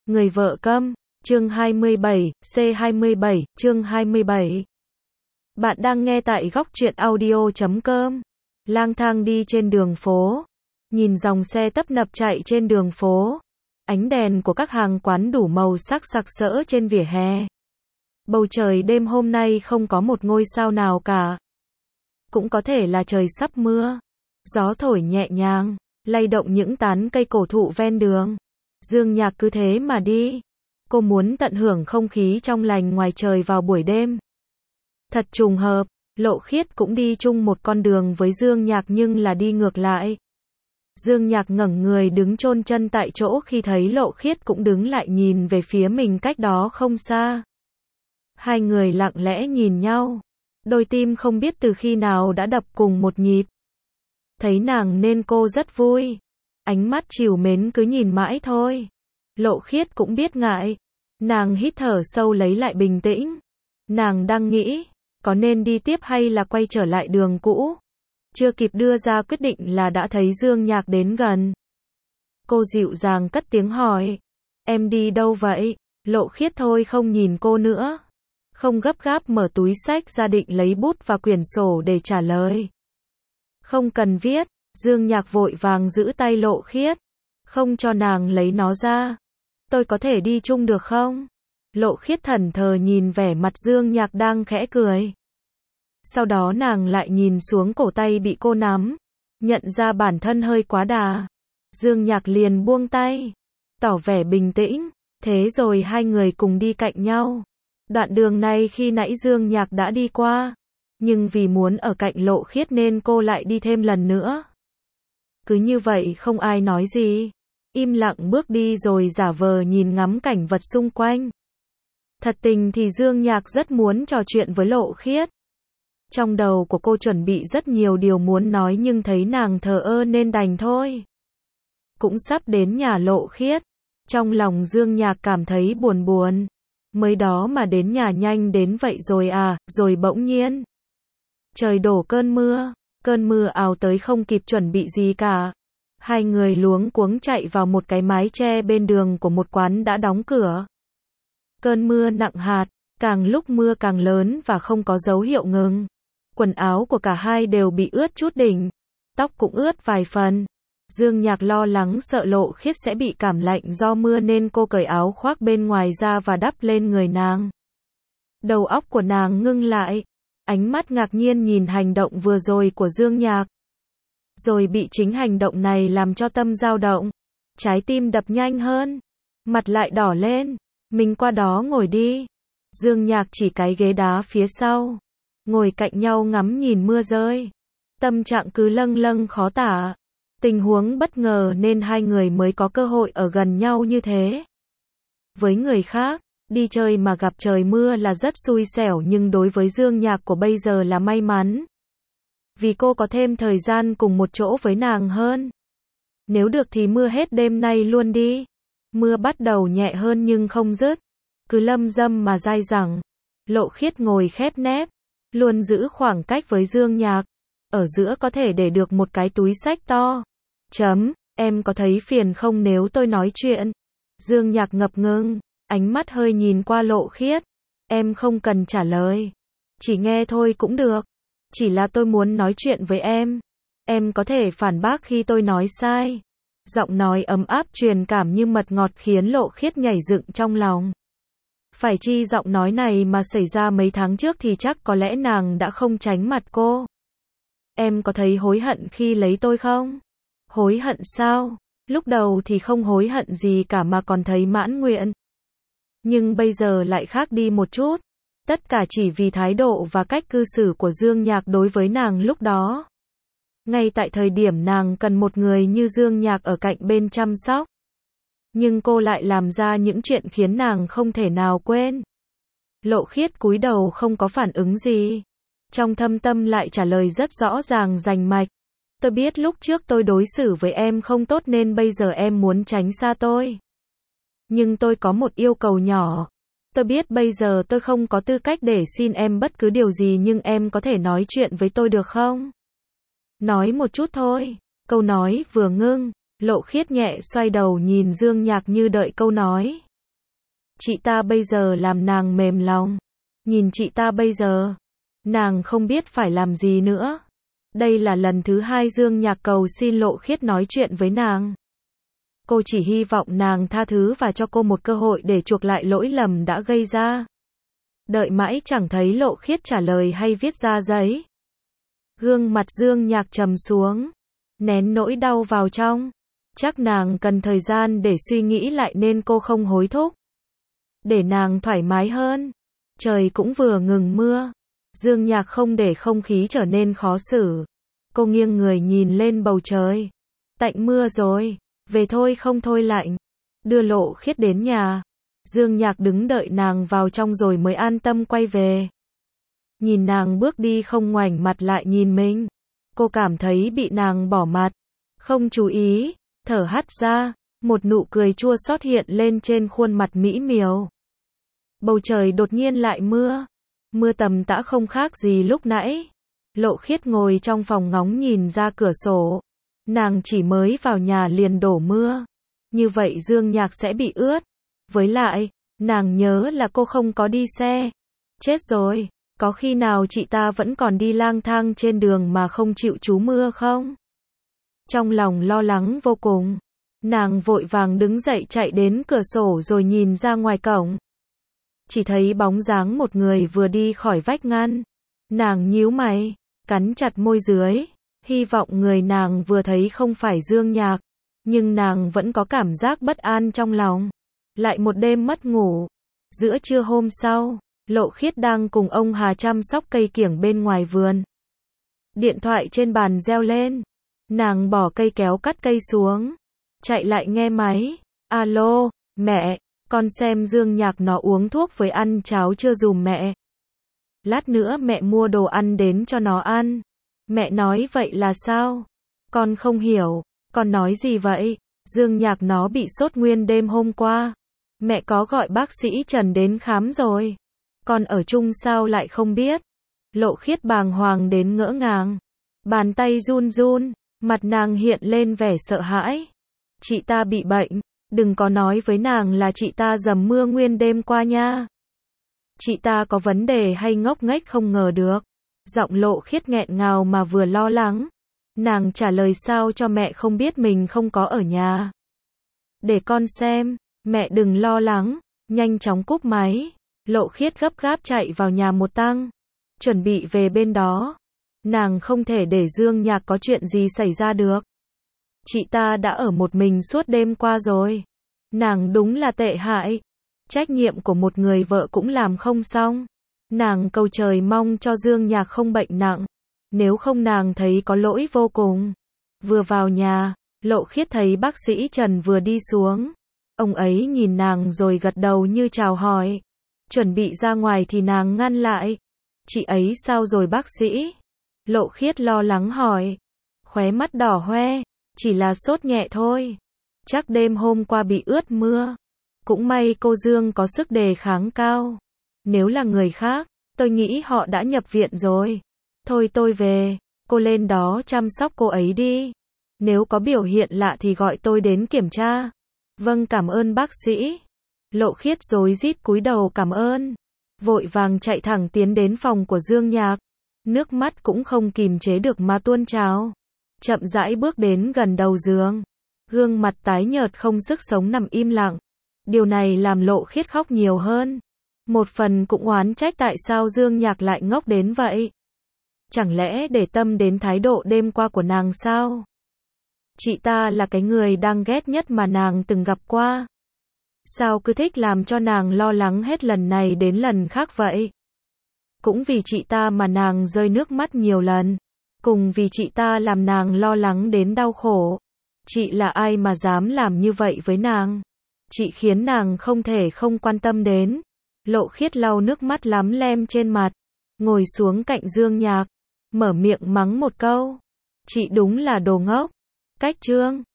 Người vợ câm, chương 27, C27, chương 27. Bạn đang nghe tại góc truyện audio.com. Lang thang đi trên đường phố, nhìn dòng xe tấp nập chạy trên đường phố, ánh đèn của các hàng quán đủ màu sắc sặc sỡ trên vỉa hè. Bầu trời đêm hôm nay không có một ngôi sao nào cả. Cũng có thể là trời sắp mưa. Gió thổi nhẹ nhàng, lay động những tán cây cổ thụ ven đường. Dương Nhạc cứ thế mà đi. Cô muốn tận hưởng không khí trong lành ngoài trời vào buổi đêm. Thật trùng hợp, Lộ Khiết cũng đi chung một con đường với Dương Nhạc nhưng là đi ngược lại. Dương Nhạc ngẩng người đứng chôn chân tại chỗ khi thấy Lộ Khiết cũng đứng lại nhìn về phía mình cách đó không xa. Hai người lặng lẽ nhìn nhau. Đôi tim không biết từ khi nào đã đập cùng một nhịp. Thấy nàng nên cô rất vui. Ánh mắt trìu mến cứ nhìn mãi thôi. Lộ Khiết cũng biết ngại. Nàng hít thở sâu lấy lại bình tĩnh. Nàng đang nghĩ, có nên đi tiếp hay là quay trở lại đường cũ. Chưa kịp đưa ra quyết định là đã thấy Dương Nhạc đến gần. Cô dịu dàng cất tiếng hỏi. Em đi đâu vậy? Lộ Khiết thôi không nhìn cô nữa. Không gấp gáp mở túi xách ra định lấy bút và quyển sổ để trả lời. Không cần viết. Dương Nhạc vội vàng giữ tay Lộ Khiết. Không cho nàng lấy nó ra. Tôi có thể đi chung được không? Lộ Khiết thẫn thờ nhìn vẻ mặt Dương Nhạc đang khẽ cười. Sau đó nàng lại nhìn xuống cổ tay bị cô nắm. Nhận ra bản thân hơi quá đà. Dương Nhạc liền buông tay. Tỏ vẻ bình tĩnh. Thế rồi hai người cùng đi cạnh nhau. Đoạn đường này khi nãy Dương Nhạc đã đi qua. Nhưng vì muốn ở cạnh Lộ Khiết nên cô lại đi thêm lần nữa. Cứ như vậy không ai nói gì. Im lặng bước đi rồi giả vờ nhìn ngắm cảnh vật xung quanh. Thật tình thì Dương Nhạc rất muốn trò chuyện với Lộ Khiết. Trong đầu của cô chuẩn bị rất nhiều điều muốn nói nhưng thấy nàng thờ ơ nên đành thôi. Cũng sắp đến nhà Lộ Khiết. Trong lòng Dương Nhạc cảm thấy buồn buồn. Mới đó mà đến nhà nhanh đến vậy rồi à, rồi bỗng nhiên. Trời đổ cơn mưa. Cơn mưa ào tới không kịp chuẩn bị gì cả. Hai người luống cuống chạy vào một cái mái che bên đường của một quán đã đóng cửa. Cơn mưa nặng hạt, càng lúc mưa càng lớn và không có dấu hiệu ngừng. Quần áo của cả hai đều bị ướt chút đỉnh. Tóc cũng ướt vài phần. Dương Nhạc lo lắng sợ Lộ Khiết sẽ bị cảm lạnh do mưa nên cô cởi áo khoác bên ngoài ra và đắp lên người nàng. Đầu óc của nàng ngưng lại. Ánh mắt ngạc nhiên nhìn hành động vừa rồi của Dương Nhạc. Rồi bị chính hành động này làm cho tâm dao động. Trái tim đập nhanh hơn. Mặt lại đỏ lên. Mình qua đó ngồi đi. Dương Nhạc chỉ cái ghế đá phía sau. Ngồi cạnh nhau ngắm nhìn mưa rơi. Tâm trạng cứ lâng lâng khó tả. Tình huống bất ngờ nên hai người mới có cơ hội ở gần nhau như thế. Với người khác, đi chơi mà gặp trời mưa là rất xui xẻo nhưng đối với Dương Nhạc của bây giờ là may mắn. Vì cô có thêm thời gian cùng một chỗ với nàng hơn. Nếu được thì mưa hết đêm nay luôn đi. Mưa bắt đầu nhẹ hơn nhưng không dứt. Cứ lâm dâm mà dai dẳng. Lộ Khiết ngồi khép nép. Luôn giữ khoảng cách với Dương Nhạc. Ở giữa có thể để được một cái túi xách to. Em có thấy phiền không nếu tôi nói chuyện? Dương Nhạc ngập ngừng. Ánh mắt hơi nhìn qua Lộ Khiết. Em không cần trả lời. Chỉ nghe thôi cũng được. Chỉ là tôi muốn nói chuyện với em. Em có thể phản bác khi tôi nói sai. Giọng nói ấm áp truyền cảm như mật ngọt khiến Lộ Khiết nhảy dựng trong lòng. Phải chi giọng nói này mà xảy ra mấy tháng trước thì chắc có lẽ nàng đã không tránh mặt cô. Em có thấy hối hận khi lấy tôi không? Hối hận sao? Lúc đầu thì không hối hận gì cả mà còn thấy mãn nguyện. Nhưng bây giờ lại khác đi một chút. Tất cả chỉ vì thái độ và cách cư xử của Dương Nhạc đối với nàng lúc đó. Ngay tại thời điểm nàng cần một người như Dương Nhạc ở cạnh bên chăm sóc. Nhưng cô lại làm ra những chuyện khiến nàng không thể nào quên. Lộ Khiết cúi đầu không có phản ứng gì. Trong thâm tâm lại trả lời rất rõ ràng rành mạch. Tôi biết lúc trước tôi đối xử với em không tốt nên bây giờ em muốn tránh xa tôi. Nhưng tôi có một yêu cầu nhỏ. Tôi biết bây giờ tôi không có tư cách để xin em bất cứ điều gì nhưng em có thể nói chuyện với tôi được không? Nói một chút thôi. Câu nói vừa ngưng, Lộ Khiết nhẹ xoay đầu nhìn Dương Nhạc như đợi câu nói. Chị ta bây giờ làm nàng mềm lòng. Nhìn chị ta bây giờ, nàng không biết phải làm gì nữa. Đây là lần thứ 2 Dương Nhạc cầu xin Lộ Khiết nói chuyện với nàng. Cô chỉ hy vọng nàng tha thứ và cho cô một cơ hội để chuộc lại lỗi lầm đã gây ra. Đợi mãi chẳng thấy Lộ Khiết trả lời hay viết ra giấy. Gương mặt Dương Nhạc trầm xuống, nén nỗi đau vào trong. Chắc nàng cần thời gian để suy nghĩ lại nên cô không hối thúc. Để nàng thoải mái hơn. Trời cũng vừa ngừng mưa. Dương Nhạc không để không khí trở nên khó xử. Cô nghiêng người nhìn lên bầu trời. Tạnh mưa rồi, về thôi không thôi lạnh. Đưa Lộ Khiết đến nhà. Dương Nhạc đứng đợi nàng vào trong rồi mới an tâm quay về. Nhìn nàng bước đi không ngoảnh mặt lại nhìn mình. Cô cảm thấy bị nàng bỏ mặt. Không chú ý, thở hắt ra. Một nụ cười chua xót hiện lên trên khuôn mặt mỹ miều. Bầu trời đột nhiên lại mưa. Mưa tầm tã không khác gì lúc nãy. Lộ Khiết ngồi trong phòng ngóng nhìn ra cửa sổ. Nàng chỉ mới vào nhà liền đổ mưa. Như vậy Dương Nhạc sẽ bị ướt. Với lại, nàng nhớ là cô không có đi xe. Chết rồi, có khi nào chị ta vẫn còn đi lang thang trên đường mà không chịu trú mưa không? Trong lòng lo lắng vô cùng. Nàng vội vàng đứng dậy chạy đến cửa sổ rồi nhìn ra ngoài cổng. Chỉ thấy bóng dáng một người vừa đi khỏi vách ngăn. Nàng nhíu mày, cắn chặt môi dưới, hy vọng người nàng vừa thấy không phải Dương Nhạc. Nhưng nàng vẫn có cảm giác bất an trong lòng. Lại một đêm mất ngủ. Giữa trưa hôm sau, Lộ Khiết đang cùng ông Hà chăm sóc cây kiểng bên ngoài vườn. Điện thoại trên bàn reo lên. Nàng bỏ cây kéo cắt cây xuống. Chạy lại nghe máy. Alo, mẹ, con xem Dương Nhạc nó uống thuốc với ăn cháo chưa dùm mẹ. Lát nữa mẹ mua đồ ăn đến cho nó ăn. Mẹ nói vậy là sao? Con không hiểu, con nói gì vậy? Dương Nhạc nó bị sốt nguyên đêm hôm qua. Mẹ có gọi bác sĩ Trần đến khám rồi. Con ở chung sao lại không biết? Lộ Khiết bàng hoàng đến ngỡ ngàng. Bàn tay run run, mặt nàng hiện lên vẻ sợ hãi. Chị ta bị bệnh, đừng có nói với nàng là chị ta dầm mưa nguyên đêm qua nha. Chị ta có vấn đề hay ngốc nghếch không ngờ được. Giọng Lộ Khiết nghẹn ngào mà vừa lo lắng. Nàng trả lời sao cho mẹ không biết mình không có ở nhà. Để con xem, mẹ đừng lo lắng, nhanh chóng cúp máy. Lộ Khiết gấp gáp chạy vào nhà một tăng, chuẩn bị về bên đó. Nàng không thể để Dương Nhạc có chuyện gì xảy ra được. Chị ta đã ở một mình suốt đêm qua rồi. Nàng đúng là tệ hại. Trách nhiệm của một người vợ cũng làm không xong. Nàng cầu trời mong cho Dương Nhạc không bệnh nặng. Nếu không nàng thấy có lỗi vô cùng. Vừa vào nhà, Lộ Khiết thấy bác sĩ Trần vừa đi xuống. Ông ấy nhìn nàng rồi gật đầu như chào hỏi. Chuẩn bị ra ngoài thì nàng ngăn lại. Chị ấy sao rồi bác sĩ? Lộ Khiết lo lắng hỏi. Khóe mắt đỏ hoe. Chỉ là sốt nhẹ thôi. Chắc đêm hôm qua bị ướt mưa. Cũng may cô Dương có sức đề kháng cao. Nếu là người khác, tôi nghĩ họ đã nhập viện rồi. Thôi tôi về, cô lên đó chăm sóc cô ấy đi. Nếu có biểu hiện lạ thì gọi tôi đến kiểm tra. Vâng, cảm ơn bác sĩ. Lộ Khiết rối rít cúi đầu cảm ơn. Vội vàng chạy thẳng tiến đến phòng của Dương Nhạc. Nước mắt cũng không kìm chế được mà tuôn trào. Chậm rãi bước đến gần đầu giường. Gương mặt tái nhợt không sức sống nằm im lặng. Điều này làm Lộ Khiết khóc nhiều hơn. Một phần cũng oán trách tại sao Dương Nhạc lại ngốc đến vậy. Chẳng lẽ để tâm đến thái độ đêm qua của nàng sao? Chị ta là cái người đang ghét nhất mà nàng từng gặp qua. Sao cứ thích làm cho nàng lo lắng hết lần này đến lần khác vậy? Cũng vì chị ta mà nàng rơi nước mắt nhiều lần. Cùng vì chị ta làm nàng lo lắng đến đau khổ. Chị là ai mà dám làm như vậy với nàng? Chị khiến nàng không thể không quan tâm đến. Lộ Khiết lau nước mắt lắm lem trên mặt. Ngồi xuống cạnh Dương Nhạc. Mở miệng mắng một câu. Chị đúng là đồ ngốc. Cách Trương.